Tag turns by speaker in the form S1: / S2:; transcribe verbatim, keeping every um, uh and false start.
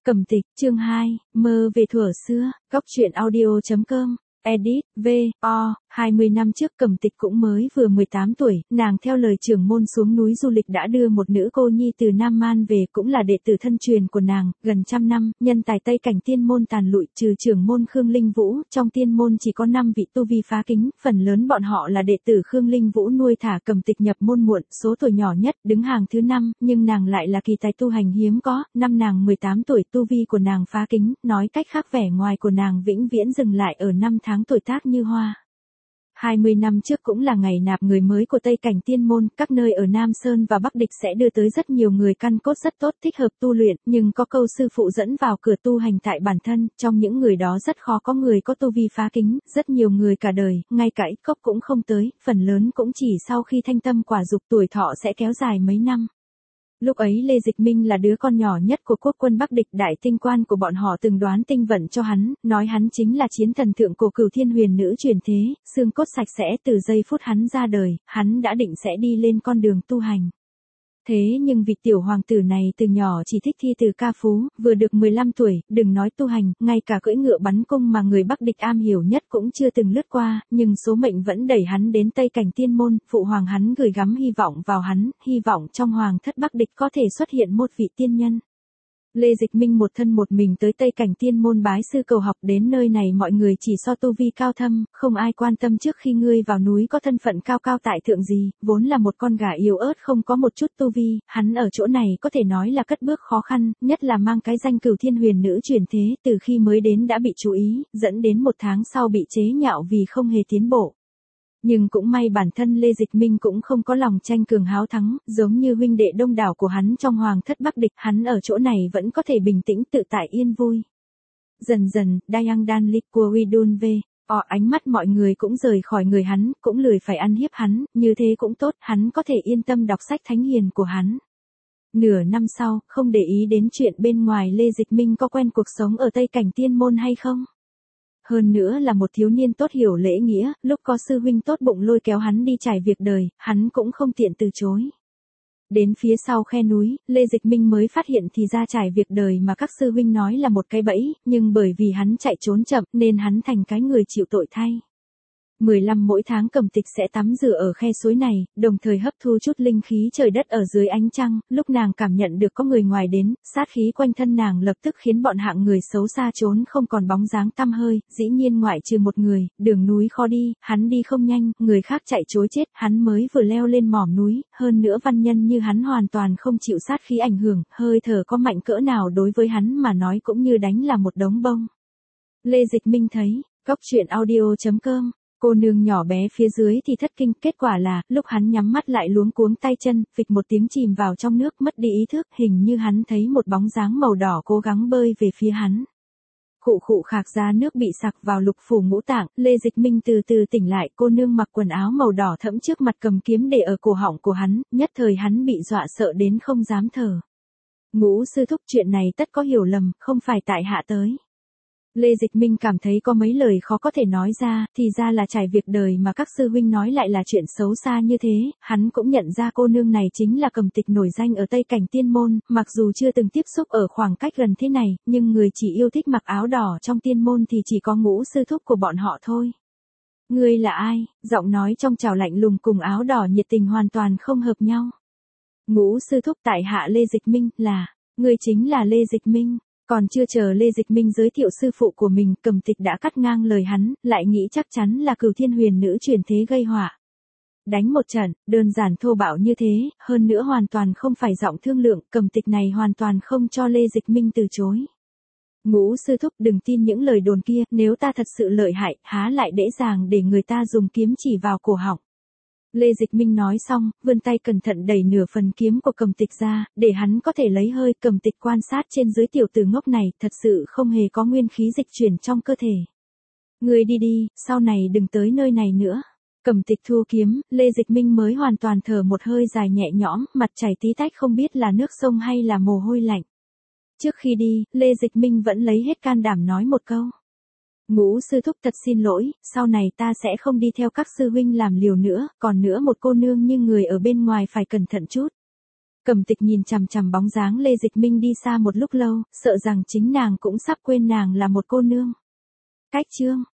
S1: Cầm Tịch, chương hai, mơ về thuở xưa, góc truyện audio chấm com, edit, V, O, hai mươi năm trước Cầm Tịch cũng mới vừa mười tám tuổi, nàng theo lời trưởng môn xuống núi du lịch đã đưa một nữ cô nhi từ Nam Man về, cũng là đệ tử thân truyền của nàng, gần trăm năm, nhân tài Tây Cảnh tiên môn tàn lụi, trừ trưởng môn Khương Linh Vũ, trong tiên môn chỉ có năm vị tu vi phá kính, phần lớn bọn họ là đệ tử Khương Linh Vũ nuôi thả. Cầm Tịch nhập môn muộn, số tuổi nhỏ nhất, đứng hàng thứ năm, nhưng nàng lại là kỳ tài tu hành hiếm có, năm nàng mười tám tuổi, tu vi của nàng phá kính, nói cách khác vẻ ngoài của nàng vĩnh viễn dừng lại ở năm tháng tuổi tác như hoa. hai mươi năm trước cũng là ngày nạp người mới của Tây Cảnh tiên môn, các nơi ở Nam Sơn và Bắc Địch sẽ đưa tới rất nhiều người căn cốt rất tốt thích hợp tu luyện, nhưng có câu sư phụ dẫn vào cửa tu hành tại bản thân, trong những người đó rất khó có người có tu vi phá kính, rất nhiều người cả đời, ngay cả ít cốc cũng không tới, phần lớn cũng chỉ sau khi thanh tâm quả dục tuổi thọ sẽ kéo dài mấy năm. Lúc ấy Lê Dịch Minh là đứa con nhỏ nhất của quốc quân Bắc Địch, đại tinh quan của bọn họ từng đoán tinh vận cho hắn, nói hắn chính là chiến thần thượng cổ Cửu Thiên Huyền Nữ truyền thế, xương cốt sạch sẽ. Từ giây phút hắn ra đời, hắn đã định sẽ đi lên con đường tu hành. Thế nhưng vị tiểu hoàng tử này từ nhỏ chỉ thích thi từ ca phú, vừa được mười lăm tuổi, đừng nói tu hành, ngay cả cưỡi ngựa bắn cung mà người Bắc Địch am hiểu nhất cũng chưa từng lướt qua, nhưng số mệnh vẫn đẩy hắn đến Tây Cảnh tiên môn, phụ hoàng hắn gửi gắm hy vọng vào hắn, hy vọng trong hoàng thất Bắc Địch có thể xuất hiện một vị tiên nhân. Lê Dịch Minh một thân một mình tới Tây Cảnh tiên môn bái sư cầu học, đến nơi này mọi người chỉ so tu vi cao thâm, không ai quan tâm trước khi ngươi vào núi có thân phận cao cao tại thượng gì, vốn là một con gà yếu ớt không có một chút tu vi, hắn ở chỗ này có thể nói là cất bước khó khăn, nhất là mang cái danh Cửu Thiên Huyền Nữ truyền thế, từ khi mới đến đã bị chú ý, dẫn đến một tháng sau bị chế nhạo vì không hề tiến bộ. Nhưng cũng may bản thân Lê Dịch Minh cũng không có lòng tranh cường háo thắng, giống như huynh đệ đông đảo của hắn trong hoàng thất Bắc Địch, hắn ở chỗ này vẫn có thể bình tĩnh tự tại yên vui. Dần dần, Dayang Dan Lik của Widun về, o ánh mắt mọi người cũng rời khỏi người hắn, cũng lười phải ăn hiếp hắn, như thế cũng tốt, hắn có thể yên tâm đọc sách thánh hiền của hắn. Nửa năm sau, không để ý đến chuyện bên ngoài, Lê Dịch Minh có quen cuộc sống ở Tây Cảnh tiên môn hay không? Hơn nữa là một thiếu niên tốt hiểu lễ nghĩa, lúc có sư huynh tốt bụng lôi kéo hắn đi trải việc đời, hắn cũng không tiện từ chối. Đến phía sau khe núi, Lê Dịch Minh mới phát hiện thì ra trải việc đời mà các sư huynh nói là một cái bẫy, nhưng bởi vì hắn chạy trốn chậm nên hắn thành cái người chịu tội thay. mười lăm mỗi tháng Cầm Tịch sẽ tắm rửa ở khe suối này, đồng thời hấp thu chút linh khí trời đất ở dưới ánh trăng, lúc nàng cảm nhận được có người ngoài đến, sát khí quanh thân nàng lập tức khiến bọn hạng người xấu xa trốn không còn bóng dáng tăm hơi, dĩ nhiên ngoại trừ một người, đường núi khó đi, hắn đi không nhanh, người khác chạy trối chết, hắn mới vừa leo lên mỏm núi, hơn nữa văn nhân như hắn hoàn toàn không chịu sát khí ảnh hưởng, hơi thở có mạnh cỡ nào đối với hắn mà nói cũng như đánh là một đống bông. Lê Dịch Minh thấy, góc truyện audio chấm com. Cô nương nhỏ bé phía dưới thì thất kinh, kết quả là, lúc hắn nhắm mắt lại luống cuống tay chân, phịch một tiếng chìm vào trong nước, mất đi ý thức, hình như hắn thấy một bóng dáng màu đỏ cố gắng bơi về phía hắn. Khụ khụ khạc ra nước bị sặc vào lục phủ ngũ tạng, Lê Dịch Minh từ từ tỉnh lại, cô nương mặc quần áo màu đỏ thẫm trước mặt cầm kiếm để ở cổ họng của hắn, nhất thời hắn bị dọa sợ đến không dám thở. Ngũ sư thúc, chuyện này tất có hiểu lầm, không phải tại hạ tới. Lê Dịch Minh cảm thấy có mấy lời khó có thể nói ra, thì ra là trải việc đời mà các sư huynh nói lại là chuyện xấu xa như thế, hắn cũng nhận ra cô nương này chính là Cầm Tịch nổi danh ở Tây Cảnh tiên môn, mặc dù chưa từng tiếp xúc ở khoảng cách gần thế này, nhưng người chỉ yêu thích mặc áo đỏ trong tiên môn thì chỉ có ngũ sư thúc của bọn họ thôi. Ngươi là ai? Giọng nói trong trào lạnh lùng cùng áo đỏ nhiệt tình hoàn toàn không hợp nhau. Ngũ sư thúc, tại hạ Lê Dịch Minh, là, ngươi chính là Lê Dịch Minh. Còn chưa chờ Lê Dịch Minh giới thiệu sư phụ của mình, Cầm Tịch đã cắt ngang lời hắn, lại nghĩ chắc chắn là Cửu Thiên Huyền Nữ truyền thế gây họa. Đánh một trận, đơn giản thô bạo như thế, hơn nữa hoàn toàn không phải giọng thương lượng, Cầm Tịch này hoàn toàn không cho Lê Dịch Minh từ chối. Ngũ sư thúc, đừng tin những lời đồn kia, nếu ta thật sự lợi hại, há lại dễ dàng để người ta dùng kiếm chỉ vào cổ họng. Lê Dịch Minh nói xong, vươn tay cẩn thận đẩy nửa phần kiếm của Cầm Tịch ra, để hắn có thể lấy hơi. Cầm Tịch quan sát trên dưới tiểu tử ngốc này, thật sự không hề có nguyên khí dịch chuyển trong cơ thể. Ngươi đi đi, sau này đừng tới nơi này nữa. Cầm Tịch thu kiếm, Lê Dịch Minh mới hoàn toàn thở một hơi dài nhẹ nhõm, mặt chảy tí tách không biết là nước sông hay là mồ hôi lạnh. Trước khi đi, Lê Dịch Minh vẫn lấy hết can đảm nói một câu. Ngũ sư thúc, thật xin lỗi, sau này ta sẽ không đi theo các sư huynh làm liều nữa, còn nữa một cô nương như người ở bên ngoài phải cẩn thận chút. Cẩm Tịch nhìn chằm chằm bóng dáng Lê Dịch Minh đi xa một lúc lâu, sợ rằng chính nàng cũng sắp quên nàng là một cô nương. Cách chương